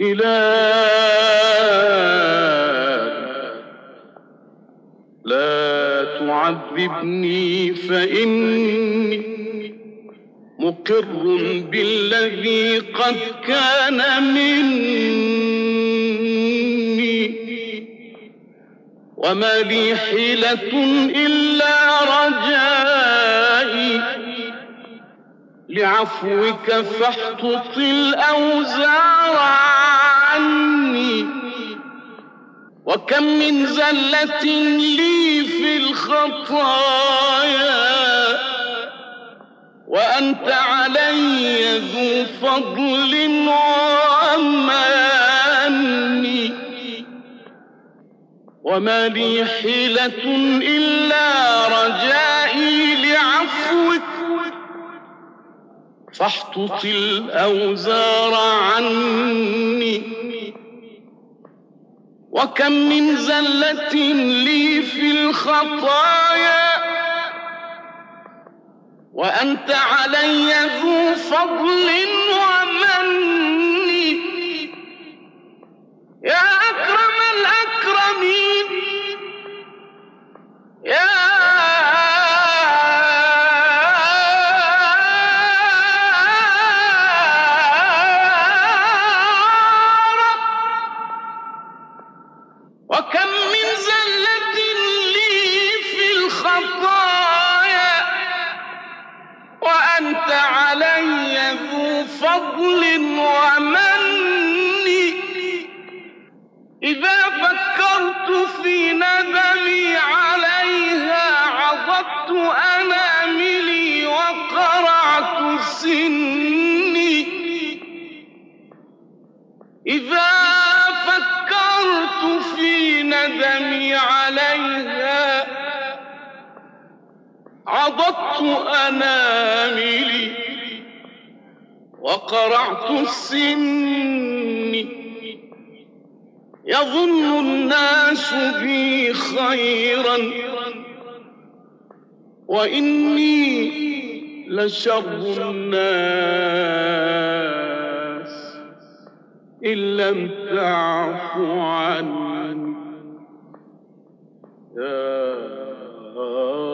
إلهي لا تعذبني فإني مقر بالذي قد كان مني، وما لي حيلة إلا رجائي لعفوك فاحطط الأوزار عني. وكم من زلة لي في الخطايا وأنت علي ذو فضل وأمان، وما لي حيلة إلا رجائي لعفوك فاحطط الأوزار عني. وكم من زلة لي في الخطايا وأنت علي ذو فضل ومن، يا أكرم الأكرمين، يا رب. وكم من زلة لي في الخطايا وأنت علي ذو فضل ومن، إذا فكرت في ندمي عليها عضدت أناملي وقرعت سني. إذا فكرت في ندمي عليها عضدت أناملي وقرعت السن. يظن الناس بي خيرا وإني لشر الناس إن لم تعف عني. يا